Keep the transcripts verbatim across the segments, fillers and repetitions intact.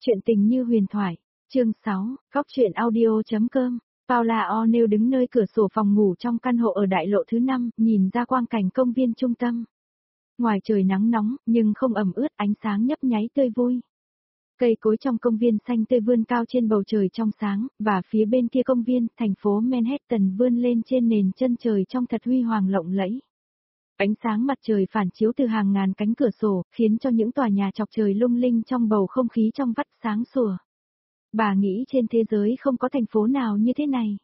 Chuyện tình như huyền thoại. Chương sáu, Góc truyện audio.com. Paula O'Neill đứng nơi cửa sổ phòng ngủ trong căn hộ ở đại lộ thứ năm, nhìn ra quang cảnh công viên trung tâm. Ngoài trời nắng nóng, nhưng không ẩm ướt, ánh sáng nhấp nháy tươi vui. Cây cối trong công viên xanh tươi vươn cao trên bầu trời trong sáng, và phía bên kia công viên, thành phố Manhattan vươn lên trên nền chân trời trong thật huy hoàng lộng lẫy. Ánh sáng mặt trời phản chiếu từ hàng ngàn cánh cửa sổ, khiến cho những tòa nhà chọc trời lung linh trong bầu không khí trong vắt sáng sủa. Bà nghĩ trên thế giới không có thành phố nào như thế này.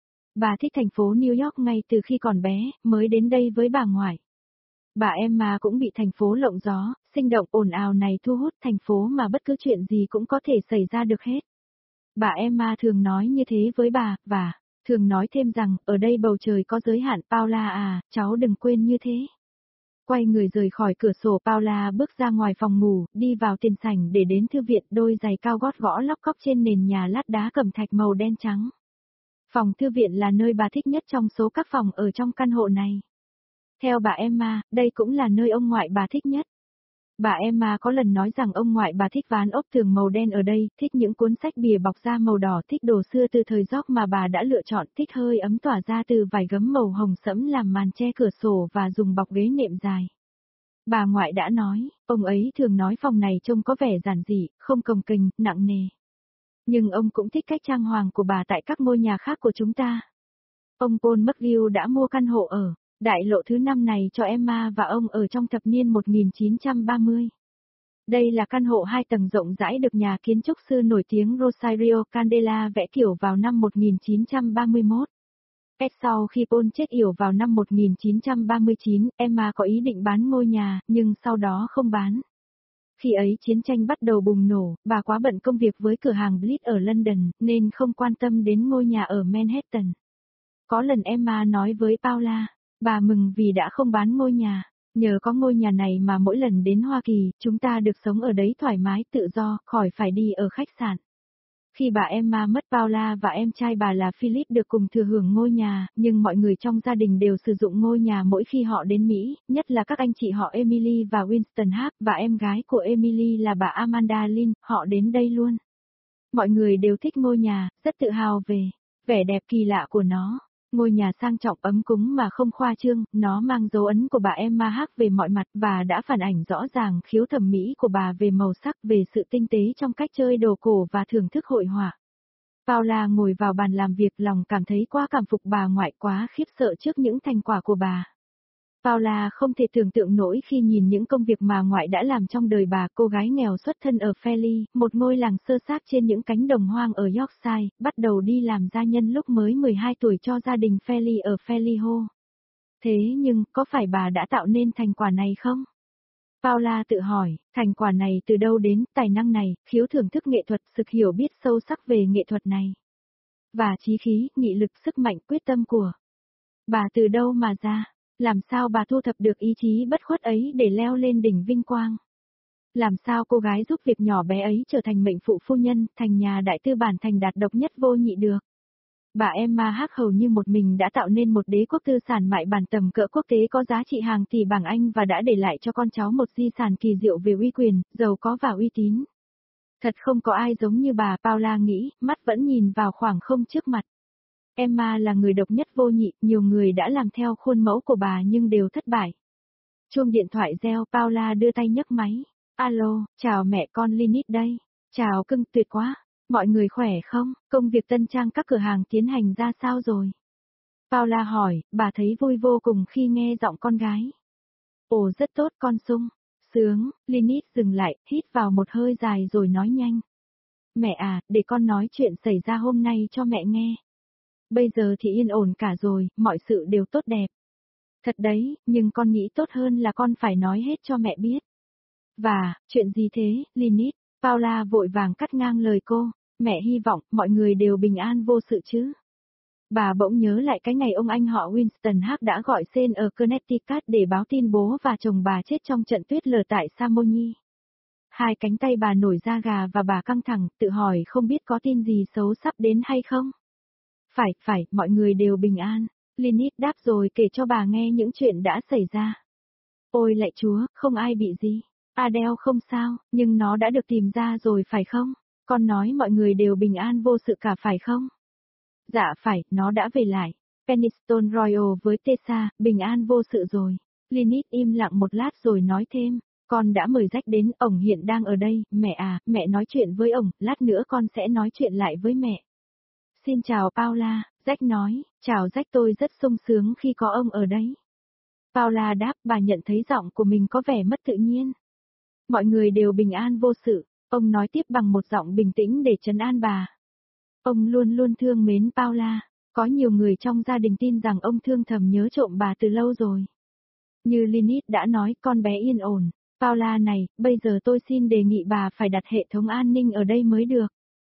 Bà thích thành phố New York ngay từ khi còn bé, mới đến đây với bà ngoại. Bà Emma cũng bị thành phố lộng gió, sinh động ồn ào này thu hút, thành phố mà bất cứ chuyện gì cũng có thể xảy ra được hết. Bà Emma thường nói như thế với bà, và thường nói thêm rằng, ở đây bầu trời có giới hạn. Paula à, cháu đừng quên như thế. Quay người rời khỏi cửa sổ, Paula bước ra ngoài phòng ngủ, đi vào tiền sảnh để đến thư viện, đôi giày cao gót gõ lóc cóc trên nền nhà lát đá cẩm thạch màu đen trắng. Phòng thư viện là nơi bà thích nhất trong số các phòng ở trong căn hộ này. Theo bà Emma, đây cũng là nơi ông ngoại bà thích nhất. Bà Emma có lần nói rằng ông ngoại bà thích ván ốp tường màu đen ở đây, thích những cuốn sách bìa bọc da màu đỏ, thích đồ xưa từ thời George mà bà đã lựa chọn, thích hơi ấm tỏa ra từ vải gấm màu hồng sẫm làm màn che cửa sổ và dùng bọc ghế nệm dài. Bà ngoại đã nói, ông ấy thường nói phòng này trông có vẻ giản dị, không cồng kềnh, nặng nề. Nhưng ông cũng thích cách trang hoàng của bà tại các ngôi nhà khác của chúng ta. Ông Paul McGill đã mua căn hộ ở đại lộ thứ năm này cho Emma và ông ở trong thập niên một nghìn chín trăm ba mươi. Đây là căn hộ hai tầng rộng rãi được nhà kiến trúc sư nổi tiếng Rosario Candela vẽ kiểu vào năm một nghìn chín trăm ba mươi mốt. Cách sau khi Paul chết yểu vào năm một nghìn chín trăm ba mươi chín, Emma có ý định bán ngôi nhà, nhưng sau đó không bán. Khi ấy chiến tranh bắt đầu bùng nổ, bà quá bận công việc với cửa hàng Blitz ở London, nên không quan tâm đến ngôi nhà ở Manhattan. Có lần Emma nói với Paula, bà mừng vì đã không bán ngôi nhà. Nhờ có ngôi nhà này mà mỗi lần đến Hoa Kỳ, chúng ta được sống ở đấy thoải mái tự do, khỏi phải đi ở khách sạn. Khi bà Emma mất, Paula và em trai bà là Philip được cùng thừa hưởng ngôi nhà, nhưng mọi người trong gia đình đều sử dụng ngôi nhà mỗi khi họ đến Mỹ, nhất là các anh chị họ Emily và Winston Hart, và em gái của Emily là bà Amanda Lynn, họ đến đây luôn. Mọi người đều thích ngôi nhà, rất tự hào về vẻ đẹp kỳ lạ của nó. Ngôi nhà sang trọng ấm cúng mà không khoa trương, nó mang dấu ấn của bà Emma Hart về mọi mặt và đã phản ảnh rõ ràng khiếu thẩm mỹ của bà về màu sắc, về sự tinh tế trong cách chơi đồ cổ và thưởng thức hội họa. Paula ngồi vào bàn làm việc, lòng cảm thấy quá cảm phục bà ngoại, quá khiếp sợ trước những thành quả của bà. Paula không thể tưởng tượng nổi khi nhìn những công việc mà ngoại đã làm trong đời bà. Cô gái nghèo xuất thân ở Fairley, một ngôi làng sơ xác trên những cánh đồng hoang ở Yorkshire, bắt đầu đi làm gia nhân lúc mới mười hai tuổi cho gia đình Fairley ở Fairley Hall. Thế nhưng, có phải bà đã tạo nên thành quả này không? Paula tự hỏi, thành quả này từ đâu đến, tài năng này, khiếu thưởng thức nghệ thuật, sự hiểu biết sâu sắc về nghệ thuật này. Và chí khí, nghị lực, sức mạnh, quyết tâm của bà từ đâu mà ra? Làm sao bà thu thập được ý chí bất khuất ấy để leo lên đỉnh vinh quang? Làm sao cô gái giúp việc nhỏ bé ấy trở thành mệnh phụ phu nhân, thành nhà đại tư bản, thành đạt độc nhất vô nhị được? Bà Emma Hart hầu như một mình đã tạo nên một đế quốc tư sản mại bản tầm cỡ quốc tế có giá trị hàng tỷ bảng Anh và đã để lại cho con cháu một di sản kỳ diệu về uy quyền, giàu có và uy tín. Thật không có ai giống như bà, Paula nghĩ, mắt vẫn nhìn vào khoảng không trước mặt. Emma là người độc nhất vô nhị, nhiều người đã làm theo khuôn mẫu của bà nhưng đều thất bại. Chuông điện thoại reo, Paula đưa tay nhấc máy. Alo, chào mẹ, con Lynette đây. Chào cưng, tuyệt quá. Mọi người khỏe không? Công việc tân trang các cửa hàng tiến hành ra sao rồi? Paula hỏi, bà thấy vui vô cùng khi nghe giọng con gái. Ồ, rất tốt con sung. Sướng. Lynette dừng lại, hít vào một hơi dài rồi nói nhanh. Mẹ à, để con nói chuyện xảy ra hôm nay cho mẹ nghe. Bây giờ thì yên ổn cả rồi, mọi sự đều tốt đẹp. Thật đấy, nhưng con nghĩ tốt hơn là con phải nói hết cho mẹ biết. Và, chuyện gì thế, Lynette? Paula vội vàng cắt ngang lời cô. Mẹ hy vọng mọi người đều bình an vô sự chứ. Bà bỗng nhớ lại cái ngày ông anh họ Winston Hart đã gọi Sen ở Connecticut để báo tin bố và chồng bà chết trong trận tuyết lở tại Chamonix. Hai cánh tay bà nổi da gà và bà căng thẳng, tự hỏi không biết có tin gì xấu sắp đến hay không. Phải, phải, mọi người đều bình an. Lynette đáp rồi kể cho bà nghe những chuyện đã xảy ra. Ôi lạy Chúa, không ai bị gì. Adele không sao, nhưng nó đã được tìm ra rồi phải không? Con nói mọi người đều bình an vô sự cả phải không? Dạ phải, nó đã về lại. Penistone Royal với Tessa, bình an vô sự rồi. Lynette im lặng một lát rồi nói thêm, con đã mời Jack đến, ổng hiện đang ở đây, mẹ à, mẹ nói chuyện với ổng, lát nữa con sẽ nói chuyện lại với mẹ. Xin chào Paula, Jack nói, chào Jack, tôi rất sung sướng khi có ông ở đấy. Paula đáp, bà nhận thấy giọng của mình có vẻ mất tự nhiên. Mọi người đều bình an vô sự, ông nói tiếp bằng một giọng bình tĩnh để trấn an bà. Ông luôn luôn thương mến Paula, có nhiều người trong gia đình tin rằng ông thương thầm nhớ trộm bà từ lâu rồi. Như Lynette đã nói, con bé yên ổn. Paula này, bây giờ tôi xin đề nghị bà phải đặt hệ thống an ninh ở đây mới được.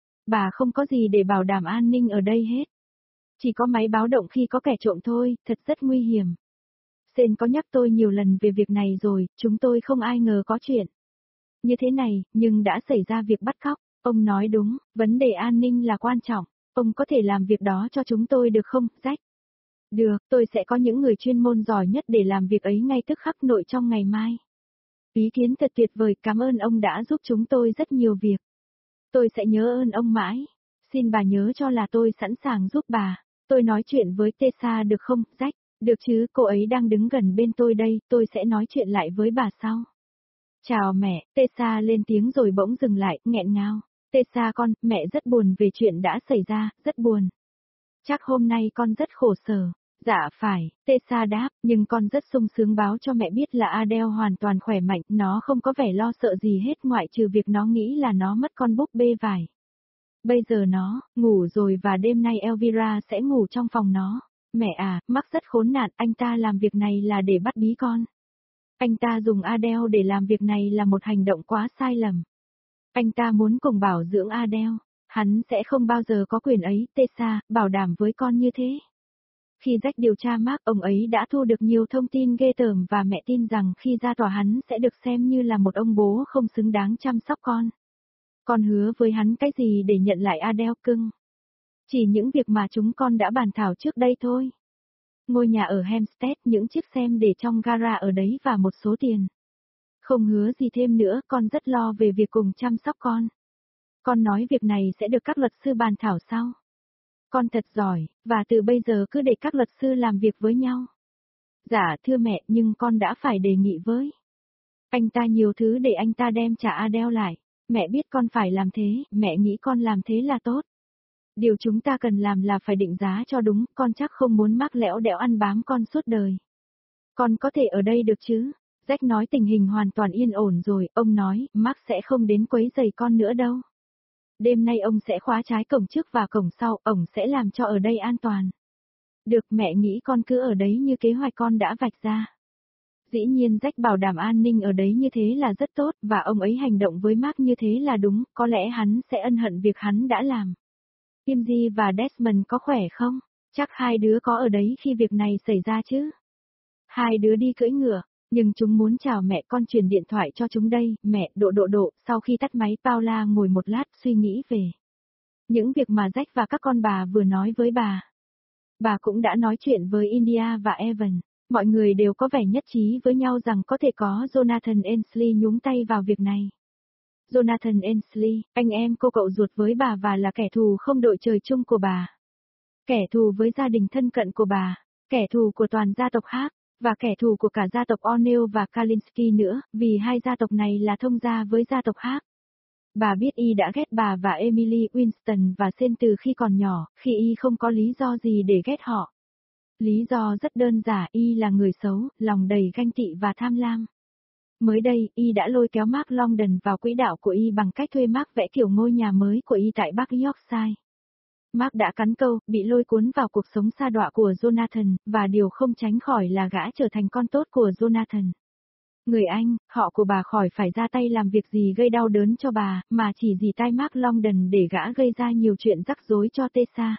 Bà không có gì để bảo đảm an ninh ở đây hết. Chỉ có máy báo động khi có kẻ trộm thôi, thật rất nguy hiểm. Sen có nhắc tôi nhiều lần về việc này rồi, chúng tôi không ai ngờ có chuyện như thế này, nhưng đã xảy ra việc bắt cóc. Ông nói đúng, vấn đề an ninh là quan trọng. Ông có thể làm việc đó cho chúng tôi được không, Jack? Được, tôi sẽ có những người chuyên môn giỏi nhất để làm việc ấy ngay tức khắc nội trong ngày mai. Ý kiến thật tuyệt vời, cảm ơn ông đã giúp chúng tôi rất nhiều việc. Tôi sẽ nhớ ơn ông mãi. Xin bà nhớ cho là tôi sẵn sàng giúp bà. Tôi nói chuyện với Tessa được không, Jack? Được chứ, cô ấy đang đứng gần bên tôi đây, tôi sẽ nói chuyện lại với bà sau. Chào mẹ, Tessa lên tiếng rồi bỗng dừng lại, nghẹn ngào. Tessa con, mẹ rất buồn về chuyện đã xảy ra, rất buồn. Chắc hôm nay con rất khổ sở. Dạ phải, Tessa đáp, nhưng con rất sung sướng báo cho mẹ biết là Adele hoàn toàn khỏe mạnh, nó không có vẻ lo sợ gì hết ngoại trừ việc nó nghĩ là nó mất con búp bê vải. Bây giờ nó, ngủ rồi và đêm nay Elvira sẽ ngủ trong phòng nó. Mẹ à, Mark rất khốn nạn, anh ta làm việc này là để bắt bí con. Anh ta dùng Adele để làm việc này là một hành động quá sai lầm. Anh ta muốn cùng bảo dưỡng Adele. Hắn sẽ không bao giờ có quyền ấy, Tessa, bảo đảm với con như thế. Khi Jack điều tra Mark, ông ấy đã thu được nhiều thông tin ghê tởm và mẹ tin rằng khi ra tòa hắn sẽ được xem như là một ông bố không xứng đáng chăm sóc con. Con hứa với hắn cái gì để nhận lại Adele cưng? Chỉ những việc mà chúng con đã bàn thảo trước đây thôi. Ngôi nhà ở Hampstead, những chiếc xem để trong gara ở đấy và một số tiền. Không hứa gì thêm nữa, con rất lo về việc cùng chăm sóc con. Con nói việc này sẽ được các luật sư bàn thảo sau. Con thật giỏi, và từ bây giờ cứ để các luật sư làm việc với nhau. Dạ thưa mẹ, nhưng con đã phải đề nghị với anh ta nhiều thứ để anh ta đem trả Adele lại. Mẹ biết con phải làm thế, mẹ nghĩ con làm thế là tốt. Điều chúng ta cần làm là phải định giá cho đúng, con chắc không muốn Mark lẽo đẽo ăn bám con suốt đời. Con có thể ở đây được chứ? Jack nói tình hình hoàn toàn yên ổn rồi, ông nói, Mark sẽ không đến quấy rầy con nữa đâu. Đêm nay ông sẽ khóa trái cổng trước và cổng sau, ông sẽ làm cho ở đây an toàn. Được, mẹ nghĩ con cứ ở đấy như kế hoạch con đã vạch ra. Dĩ nhiên Jack bảo đảm an ninh ở đấy như thế là rất tốt, và ông ấy hành động với Mark như thế là đúng, có lẽ hắn sẽ ân hận việc hắn đã làm. Kimsey và Desmond có khỏe không? Chắc hai đứa có ở đấy khi việc này xảy ra chứ? Hai đứa đi cưỡi ngựa, nhưng chúng muốn chào mẹ, con truyền điện thoại cho chúng đây, mẹ, độ độ độ, sau khi tắt máy Paula ngồi một lát suy nghĩ về những việc mà Jack và các con bà vừa nói với bà. Bà cũng đã nói chuyện với India và Evan, mọi người đều có vẻ nhất trí với nhau rằng có thể có Jonathan Ainsley nhúng tay vào việc này. Jonathan Ainsley, anh em cô cậu ruột với bà và là kẻ thù không đội trời chung của bà. Kẻ thù với gia đình thân cận của bà, kẻ thù của toàn gia tộc khác, và kẻ thù của cả gia tộc O'Neill và Kalinsky nữa, vì hai gia tộc này là thông gia với gia tộc khác. Bà biết y đã ghét bà và Emily Winston và Sen từ khi còn nhỏ, khi y không có lý do gì để ghét họ. Lý do rất đơn giản, y là người xấu, lòng đầy ganh tị và tham lam. Mới đây, y đã lôi kéo Mark Longdon vào quỹ đạo của y bằng cách thuê Mark vẽ kiểu ngôi nhà mới của y tại Bắc Yorkshire. Mark đã cắn câu, bị lôi cuốn vào cuộc sống sa đọa của Jonathan, và điều không tránh khỏi là gã trở thành con tốt của Jonathan. Người Anh, họ của bà khỏi phải ra tay làm việc gì gây đau đớn cho bà, mà chỉ dì tai Mark Longdon để gã gây ra nhiều chuyện rắc rối cho Tessa.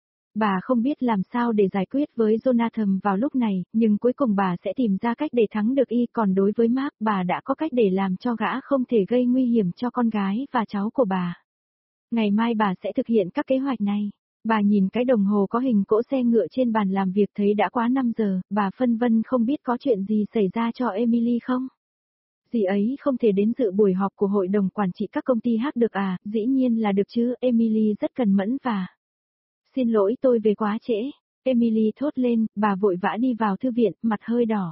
Bà không biết làm sao để giải quyết với Jonathan vào lúc này, nhưng cuối cùng bà sẽ tìm ra cách để thắng được y, còn đối với Mark, bà đã có cách để làm cho gã không thể gây nguy hiểm cho con gái và cháu của bà. Ngày mai bà sẽ thực hiện các kế hoạch này. Bà nhìn cái đồng hồ có hình cỗ xe ngựa trên bàn làm việc thấy đã quá năm giờ, bà phân vân không biết có chuyện gì xảy ra cho Emily không. Dì ấy không thể đến dự buổi họp của hội đồng quản trị các công ty hát được à, dĩ nhiên là được chứ, Emily rất cần mẫn và... Xin lỗi tôi về quá trễ. Emily thốt lên, bà vội vã đi vào thư viện, mặt hơi đỏ.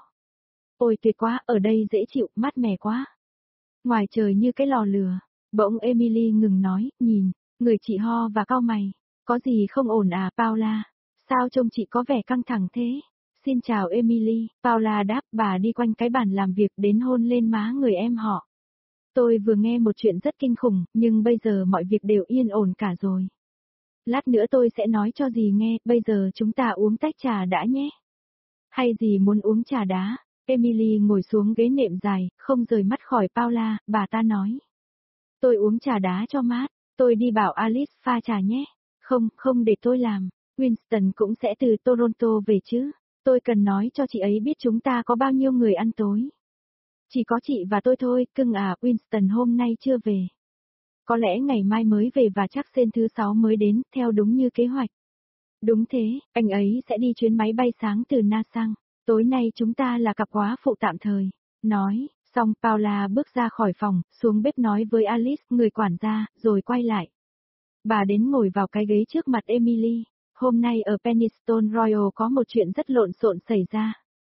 Ôi tuyệt quá, ở đây dễ chịu, mát mẻ quá. Ngoài trời như cái lò lửa. Bỗng Emily ngừng nói, nhìn, người chị ho và cau mày. Có gì không ổn à, Paula? Sao trông chị có vẻ căng thẳng thế? Xin chào Emily, Paula đáp, bà đi quanh cái bàn làm việc đến hôn lên má người em họ. Tôi vừa nghe một chuyện rất kinh khủng, nhưng bây giờ mọi việc đều yên ổn cả rồi. Lát nữa tôi sẽ nói cho dì nghe, bây giờ chúng ta uống tách trà đã nhé. Hay dì muốn uống trà đá? Emily ngồi xuống ghế nệm dài, không rời mắt khỏi Paula, bà ta nói. Tôi uống trà đá cho mát, tôi đi bảo Alice pha trà nhé. Không, không để tôi làm, Winston cũng sẽ từ Toronto về chứ. Tôi cần nói cho chị ấy biết chúng ta có bao nhiêu người ăn tối. Chỉ có chị và tôi thôi, cưng à, Winston hôm nay chưa về. Có lẽ ngày mai mới về và chắc sen thứ sáu mới đến, theo đúng như kế hoạch. Đúng thế, anh ấy sẽ đi chuyến máy bay sáng từ Nasang. Tối nay chúng ta là cặp quá phụ tạm thời. Nói, xong Paula bước ra khỏi phòng, xuống bếp nói với Alice, người quản gia, rồi quay lại. Bà đến ngồi vào cái ghế trước mặt Emily. Hôm nay ở Penistone Royal có một chuyện rất lộn xộn xảy ra.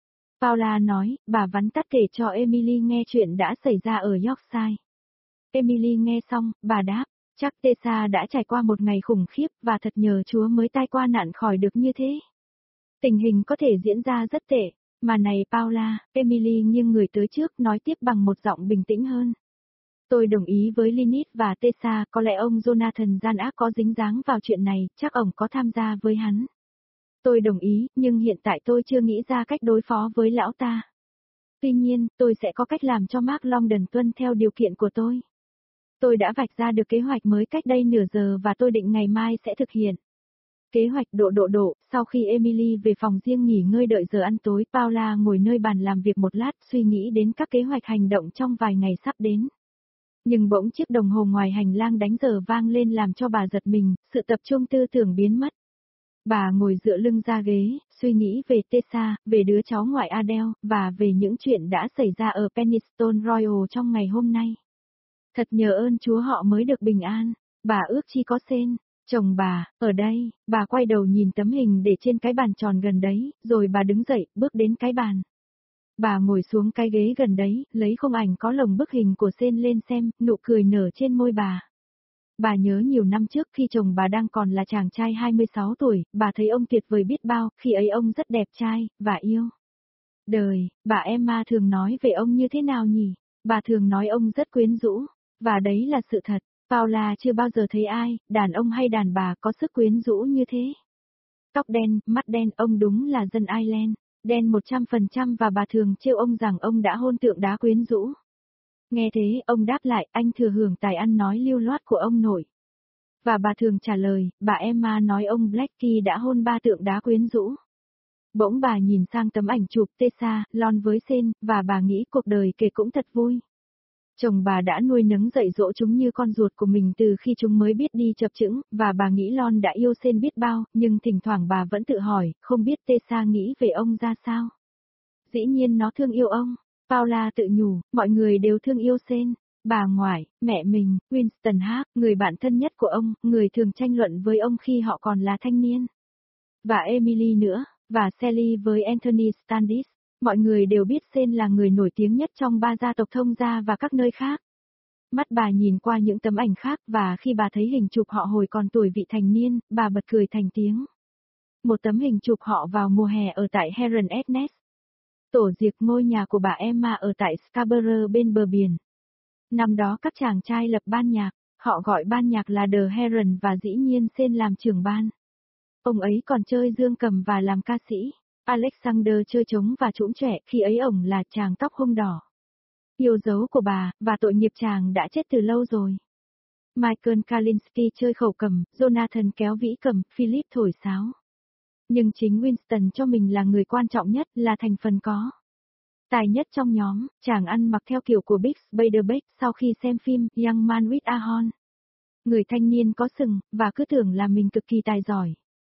Paula nói, bà vắn tắt kể cho Emily nghe chuyện đã xảy ra ở Yorkshire. Emily nghe xong, bà đáp, chắc Tessa đã trải qua một ngày khủng khiếp và thật nhờ Chúa mới tai qua nạn khỏi được như thế. Tình hình có thể diễn ra rất tệ, mà này Paula, Emily nghiêng người tới trước nói tiếp bằng một giọng bình tĩnh hơn. Tôi đồng ý với Lynette và Tessa, có lẽ ông Jonathan gian ác có dính dáng vào chuyện này, chắc ông có tham gia với hắn. Tôi đồng ý, nhưng hiện tại tôi chưa nghĩ ra cách đối phó với lão ta. Tuy nhiên, tôi sẽ có cách làm cho Mark Longdon tuân theo điều kiện của tôi. Tôi đã vạch ra được kế hoạch mới cách đây nửa giờ và tôi định ngày mai sẽ thực hiện. Kế hoạch độ độ độ, sau khi Emily về phòng riêng nghỉ ngơi đợi giờ ăn tối, Paula ngồi nơi bàn làm việc một lát suy nghĩ đến các kế hoạch hành động trong vài ngày sắp đến. Nhưng bỗng chiếc đồng hồ ngoài hành lang đánh giờ vang lên làm cho bà giật mình, sự tập trung tư tưởng biến mất. Bà ngồi dựa lưng ra ghế, suy nghĩ về Tessa, về đứa cháu ngoại Adele, và về những chuyện đã xảy ra ở Penistone Royal trong ngày hôm nay. Thật nhờ ơn Chúa họ mới được bình an, bà ước chi có sen. Chồng bà, ở đây, bà quay đầu nhìn tấm hình để trên cái bàn tròn gần đấy, rồi bà đứng dậy, bước đến cái bàn. Bà ngồi xuống cái ghế gần đấy, lấy khung ảnh có lồng bức hình của sen lên xem, nụ cười nở trên môi bà. Bà nhớ nhiều năm trước khi chồng bà đang còn là chàng trai hai mươi sáu tuổi, bà thấy ông tuyệt vời biết bao, khi ấy ông rất đẹp trai, và yêu đời. Bà Emma thường nói về ông như thế nào nhỉ? Bà thường nói ông rất quyến rũ, và đấy là sự thật. Paula chưa bao giờ thấy ai, đàn ông hay đàn bà có sức quyến rũ như thế. Tóc đen, mắt đen, ông đúng là dân Ireland, đen một trăm phần trăm và bà thường trêu ông rằng ông đã hôn tượng đá quyến rũ. Nghe thế, ông đáp lại, anh thừa hưởng tài ăn nói lưu loát của ông nội. Và bà thường trả lời, bà Emma nói ông Blackie đã hôn ba tượng đá quyến rũ. Bỗng bà nhìn sang tấm ảnh chụp Tessa, Lon với Sen, và bà nghĩ cuộc đời kể cũng thật vui. Chồng bà đã nuôi nấng dạy dỗ chúng như con ruột của mình từ khi chúng mới biết đi chập chững, và bà nghĩ Lon đã yêu Sen biết bao, nhưng thỉnh thoảng bà vẫn tự hỏi, không biết Tessa nghĩ về ông ra sao. Dĩ nhiên nó thương yêu ông. Paula tự nhủ, mọi người đều thương yêu Sen. Bà ngoại, mẹ mình, Winston Hart, người bạn thân nhất của ông, người thường tranh luận với ông khi họ còn là thanh niên. Và Emily nữa, và Sally với Anthony Standish. Mọi người đều biết Sen là người nổi tiếng nhất trong ba gia tộc thông gia và các nơi khác. Mắt bà nhìn qua những tấm ảnh khác và khi bà thấy hình chụp họ hồi còn tuổi vị thành niên, bà bật cười thành tiếng. Một tấm hình chụp họ vào mùa hè ở tại Heron Edness. Tổ diệt ngôi nhà của bà Emma ở tại Scarborough bên bờ biển. Năm đó các chàng trai lập ban nhạc, họ gọi ban nhạc là The Heron và dĩ nhiên Sen làm trưởng ban. Ông ấy còn chơi dương cầm và làm ca sĩ. Alexander chơi trống và trũng trẻ, khi ấy ổng là chàng tóc hung đỏ. Yêu dấu của bà, và tội nghiệp chàng đã chết từ lâu rồi. Michael Kalinske chơi khẩu cầm, Jonathan kéo vĩ cầm, Philip thổi sáo. Nhưng chính Winston cho mình là người quan trọng nhất, là thành phần có tài nhất trong nhóm, chàng ăn mặc theo kiểu của Bix Beiderbecke sau khi xem phim Young Man with a Horn. Người thanh niên có sừng, và cứ tưởng là mình cực kỳ tài giỏi.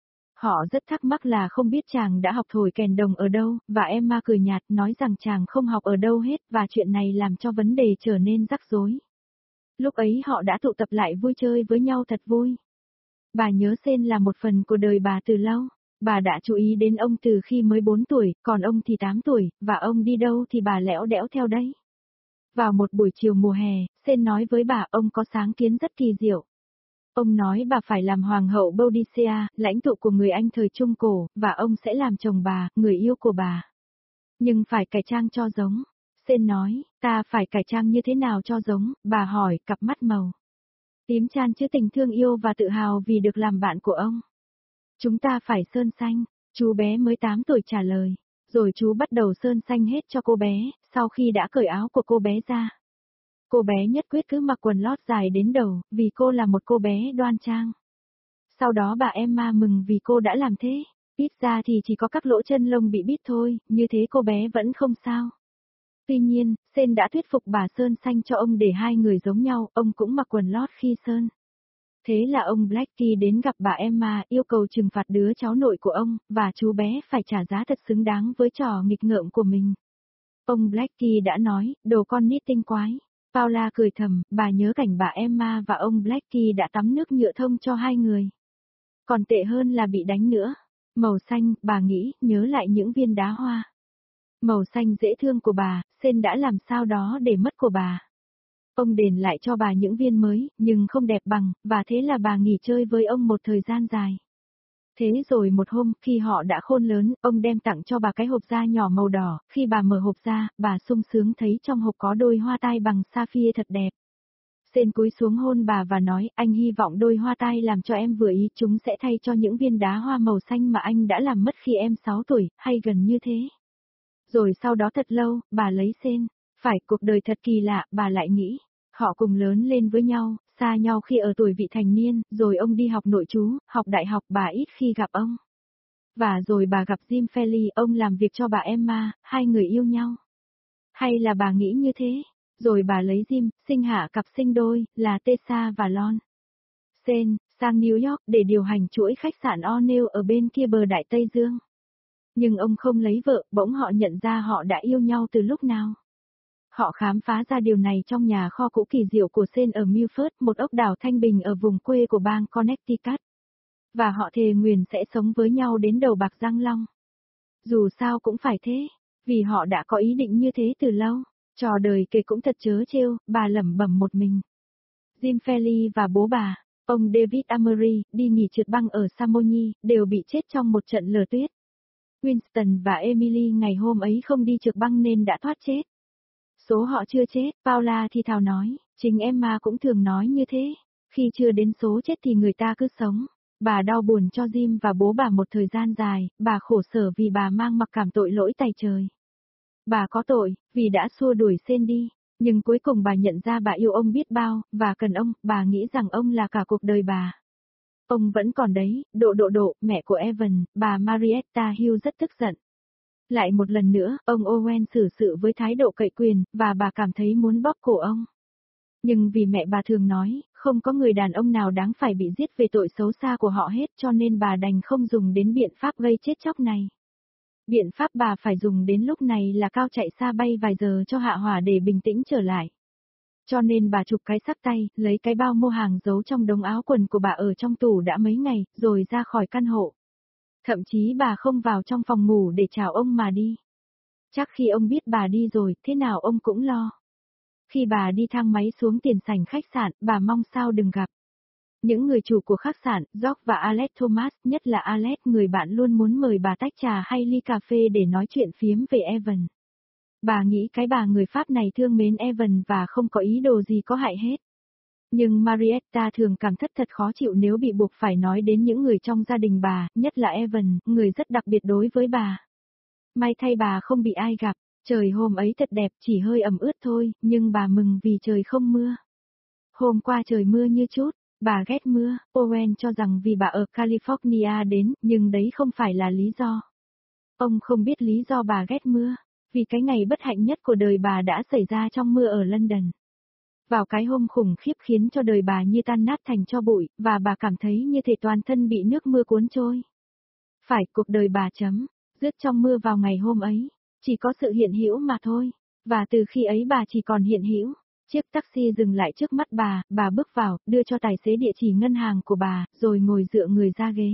Họ rất thắc mắc là không biết chàng đã học thổi kèn đồng ở đâu, và Emma cười nhạt nói rằng chàng không học ở đâu hết và chuyện này làm cho vấn đề trở nên rắc rối. Lúc ấy họ đã tụ tập lại vui chơi với nhau thật vui. Bà nhớ Sen là một phần của đời bà từ lâu. Bà đã chú ý đến ông từ khi mới bốn tuổi, còn ông thì tám tuổi, và ông đi đâu thì bà lẽo đẽo theo đấy. Vào một buổi chiều mùa hè, Sen nói với bà ông có sáng kiến rất kỳ diệu. Ông nói bà phải làm hoàng hậu Boudicca, lãnh tụ của người Anh thời Trung Cổ, và ông sẽ làm chồng bà, người yêu của bà. Nhưng phải cải trang cho giống. Sen nói, ta phải cải trang như thế nào cho giống, bà hỏi, cặp mắt màu tím chan chứa tình thương yêu và tự hào vì được làm bạn của ông. Chúng ta phải sơn xanh, chú bé mới tám tuổi trả lời. Rồi chú bắt đầu sơn xanh hết cho cô bé, sau khi đã cởi áo của cô bé ra. Cô bé nhất quyết cứ mặc quần lót dài đến đầu, vì cô là một cô bé đoan trang. Sau đó bà Emma mừng vì cô đã làm thế. Ít ra thì chỉ có các lỗ chân lông bị bít thôi, như thế cô bé vẫn không sao. Tuy nhiên, Sen đã thuyết phục bà sơn xanh cho ông để hai người giống nhau, ông cũng mặc quần lót khi sơn. Thế là ông Blackie đến gặp bà Emma yêu cầu trừng phạt đứa cháu nội của ông, và chú bé phải trả giá thật xứng đáng với trò nghịch ngợm của mình. Ông Blackie đã nói, đồ con nít tinh quái. Paula cười thầm, bà nhớ cảnh bà Emma và ông Blackie đã tắm nước nhựa thông cho hai người. Còn tệ hơn là bị đánh nữa. Màu xanh, bà nghĩ, nhớ lại những viên đá hoa. Màu xanh dễ thương của bà, Sen đã làm sao đó để mất của bà. Ông đền lại cho bà những viên mới, nhưng không đẹp bằng, và thế là bà nghỉ chơi với ông một thời gian dài. Thế rồi một hôm, khi họ đã khôn lớn, ông đem tặng cho bà cái hộp da nhỏ màu đỏ, khi bà mở hộp ra, bà sung sướng thấy trong hộp có đôi hoa tai bằng sapphire thật đẹp. Sen cúi xuống hôn bà và nói, anh hy vọng đôi hoa tai làm cho em vừa ý, chúng sẽ thay cho những viên đá hoa màu xanh mà anh đã làm mất khi em sáu tuổi, hay gần như thế. Rồi sau đó thật lâu, bà lấy Sen. Phải, cuộc đời thật kỳ lạ, bà lại nghĩ. Họ cùng lớn lên với nhau, xa nhau khi ở tuổi vị thành niên, rồi ông đi học nội trú, học đại học, bà ít khi gặp ông. Và rồi bà gặp Jim Felly, ông làm việc cho bà Emma, hai người yêu nhau. Hay là bà nghĩ như thế? Rồi bà lấy Jim, sinh hạ cặp sinh đôi, là Tessa và Lon. Sen, sang New York để điều hành chuỗi khách sạn O'Neill ở bên kia bờ Đại Tây Dương. Nhưng ông không lấy vợ, bỗng họ nhận ra họ đã yêu nhau từ lúc nào. Họ khám phá ra điều này trong nhà kho cũ kỳ diệu của Sen ở Milford, một ốc đảo thanh bình ở vùng quê của bang Connecticut. Và họ thề nguyền sẽ sống với nhau đến đầu bạc răng long. Dù sao cũng phải thế, vì họ đã có ý định như thế từ lâu. Trò đời kể cũng thật trớ trêu, bà lẩm bẩm một mình. Jim Felly và bố bà, ông David Amory, đi nghỉ trượt băng ở Chamonix, đều bị chết trong một trận lở tuyết. Winston và Emily ngày hôm ấy không đi trượt băng nên đã thoát chết. Số họ chưa chết, Paula thì thào nói, chính Emma cũng thường nói như thế, khi chưa đến số chết thì người ta cứ sống. Bà đau buồn cho Jim và bố bà một thời gian dài, bà khổ sở vì bà mang mặc cảm tội lỗi tày trời. Bà có tội, vì đã xua đuổi Sen đi, nhưng cuối cùng bà nhận ra bà yêu ông biết bao, và cần ông, bà nghĩ rằng ông là cả cuộc đời bà. Ông vẫn còn đấy, độ độ độ, mẹ của Evan, bà Marietta Hill rất tức giận. Lại một lần nữa, ông Owen xử sự với thái độ cậy quyền, và bà cảm thấy muốn bóp cổ ông. Nhưng vì mẹ bà thường nói, không có người đàn ông nào đáng phải bị giết về tội xấu xa của họ hết, cho nên bà đành không dùng đến biện pháp gây chết chóc này. Biện pháp bà phải dùng đến lúc này là cao chạy xa bay vài giờ cho hạ hỏa để bình tĩnh trở lại. Cho nên bà chụp cái xắc tay, lấy cái bao mua hàng giấu trong đống áo quần của bà ở trong tủ đã mấy ngày, rồi ra khỏi căn hộ. Thậm chí bà không vào trong phòng ngủ để chào ông mà đi. Chắc khi ông biết bà đi rồi, thế nào ông cũng lo. Khi bà đi thang máy xuống tiền sảnh khách sạn, bà mong sao đừng gặp. Những người chủ của khách sạn, George và Alex Thomas, nhất là Alex, người bạn luôn muốn mời bà tách trà hay ly cà phê để nói chuyện phiếm về Evan. Bà nghĩ cái bà người Pháp này thương mến Evan và không có ý đồ gì có hại hết. Nhưng Marietta thường cảm thất thật khó chịu nếu bị buộc phải nói đến những người trong gia đình bà, nhất là Evan, người rất đặc biệt đối với bà. May thay bà không bị ai gặp, trời hôm ấy thật đẹp, chỉ hơi ẩm ướt thôi, nhưng bà mừng vì trời không mưa. Hôm qua trời mưa như chút, bà ghét mưa, Owen cho rằng vì bà ở California đến, nhưng đấy không phải là lý do. Ông không biết lý do bà ghét mưa, vì cái ngày bất hạnh nhất của đời bà đã xảy ra trong mưa ở London. Vào cái hôm khủng khiếp khiến cho đời bà như tan nát thành tro bụi, và bà cảm thấy như thể toàn thân bị nước mưa cuốn trôi. Phải, cuộc đời bà chấm, dứt trong mưa vào ngày hôm ấy, chỉ có sự hiện hữu mà thôi, và từ khi ấy bà chỉ còn hiện hữu. Chiếc taxi dừng lại trước mắt bà, bà bước vào, đưa cho tài xế địa chỉ ngân hàng của bà, rồi ngồi dựa người ra ghế.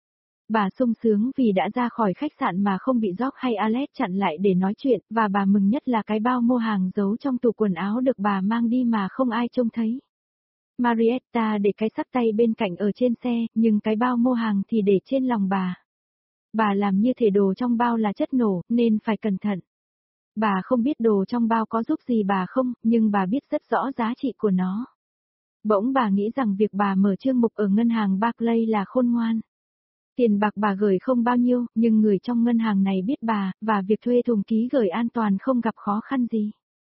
Bà sung sướng vì đã ra khỏi khách sạn mà không bị George hay Alex chặn lại để nói chuyện, và bà mừng nhất là cái bao mua hàng giấu trong tủ quần áo được bà mang đi mà không ai trông thấy. Marietta để cái xách tay bên cạnh ở trên xe, nhưng cái bao mua hàng thì để trên lòng bà. Bà làm như thể đồ trong bao là chất nổ, nên phải cẩn thận. Bà không biết đồ trong bao có giúp gì bà không, nhưng bà biết rất rõ giá trị của nó. Bỗng bà nghĩ rằng việc bà mở chương mục ở ngân hàng Barclays là khôn ngoan. Tiền bạc bà gửi không bao nhiêu, nhưng người trong ngân hàng này biết bà, và việc thuê thùng ký gửi an toàn không gặp khó khăn gì.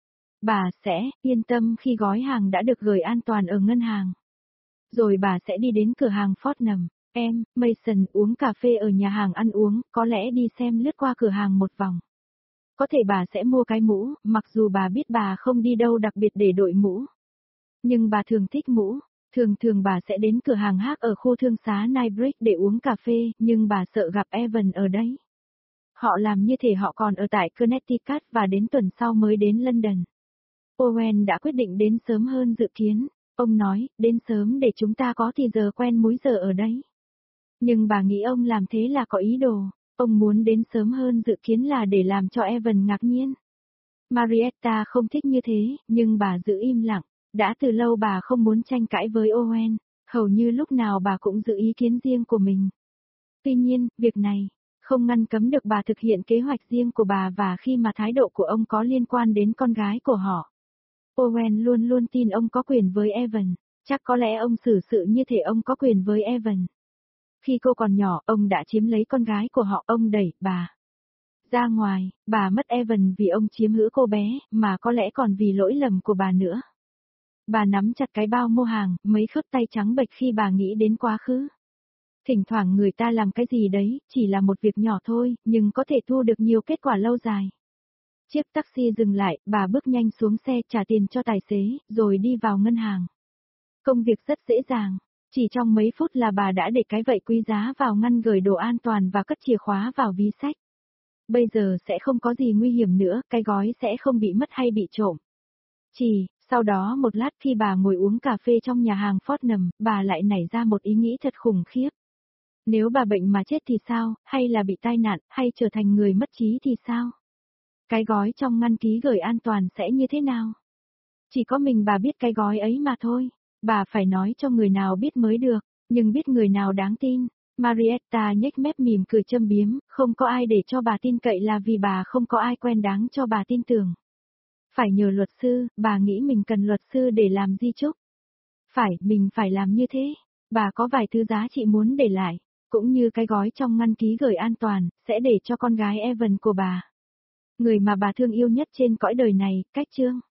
Bà sẽ yên tâm khi gói hàng đã được gửi an toàn ở ngân hàng. Rồi bà sẽ đi đến cửa hàng Fortnum, em, Mason uống cà phê ở nhà hàng ăn uống, có lẽ đi xem lướt qua cửa hàng một vòng. Có thể bà sẽ mua cái mũ, mặc dù bà biết bà không đi đâu đặc biệt để đội mũ. Nhưng bà thường thích mũ. Thường thường bà sẽ đến cửa hàng hát ở khu thương xá Knightsbridge để uống cà phê, nhưng bà sợ gặp Evan ở đấy. Họ làm như thể họ còn ở tại Connecticut và đến tuần sau mới đến London. Owen đã quyết định đến sớm hơn dự kiến. Ông nói, đến sớm để chúng ta có thì giờ quen múi giờ ở đấy. Nhưng bà nghĩ ông làm thế là có ý đồ. Ông muốn đến sớm hơn dự kiến là để làm cho Evan ngạc nhiên. Marietta không thích như thế, nhưng bà giữ im lặng. Đã từ lâu bà không muốn tranh cãi với Owen, hầu như lúc nào bà cũng giữ ý kiến riêng của mình. Tuy nhiên, việc này không ngăn cấm được bà thực hiện kế hoạch riêng của bà, và khi mà thái độ của ông có liên quan đến con gái của họ. Owen luôn luôn tin ông có quyền với Evan, chắc có lẽ ông xử sự như thể ông có quyền với Evan. Khi cô còn nhỏ, ông đã chiếm lấy con gái của họ, ông đẩy bà ra ngoài, bà mất Evan vì ông chiếm hữu cô bé, mà có lẽ còn vì lỗi lầm của bà nữa. Bà nắm chặt cái bao mua hàng, mấy khớp tay trắng bệch khi bà nghĩ đến quá khứ. Thỉnh thoảng người ta làm cái gì đấy, chỉ là một việc nhỏ thôi, nhưng có thể thu được nhiều kết quả lâu dài. Chiếc taxi dừng lại, bà bước nhanh xuống xe trả tiền cho tài xế, rồi đi vào ngân hàng. Công việc rất dễ dàng, chỉ trong mấy phút là bà đã để cái vạy quý giá vào ngăn gửi đồ an toàn và cất chìa khóa vào ví sách. Bây giờ sẽ không có gì nguy hiểm nữa, cái gói sẽ không bị mất hay bị trộm. Chỉ, sau đó một lát khi bà ngồi uống cà phê trong nhà hàng Fortnum, bà lại nảy ra một ý nghĩ thật khủng khiếp. Nếu bà bệnh mà chết thì sao, hay là bị tai nạn, hay trở thành người mất trí thì sao? Cái gói trong ngăn ký gửi an toàn sẽ như thế nào? Chỉ có mình bà biết cái gói ấy mà thôi. Bà phải nói cho người nào biết mới được, nhưng biết người nào đáng tin. Marietta nhếch mép mỉm cười châm biếm, không có ai để cho bà tin cậy là vì bà không có ai quen đáng cho bà tin tưởng. Phải nhờ luật sư, bà nghĩ mình cần luật sư để làm di chúc. Phải, mình phải làm như thế. Bà có vài thứ giá trị muốn để lại, cũng như cái gói trong ngăn ký gửi an toàn, sẽ để cho con gái Evan của bà. Người mà bà thương yêu nhất trên cõi đời này, cách chương.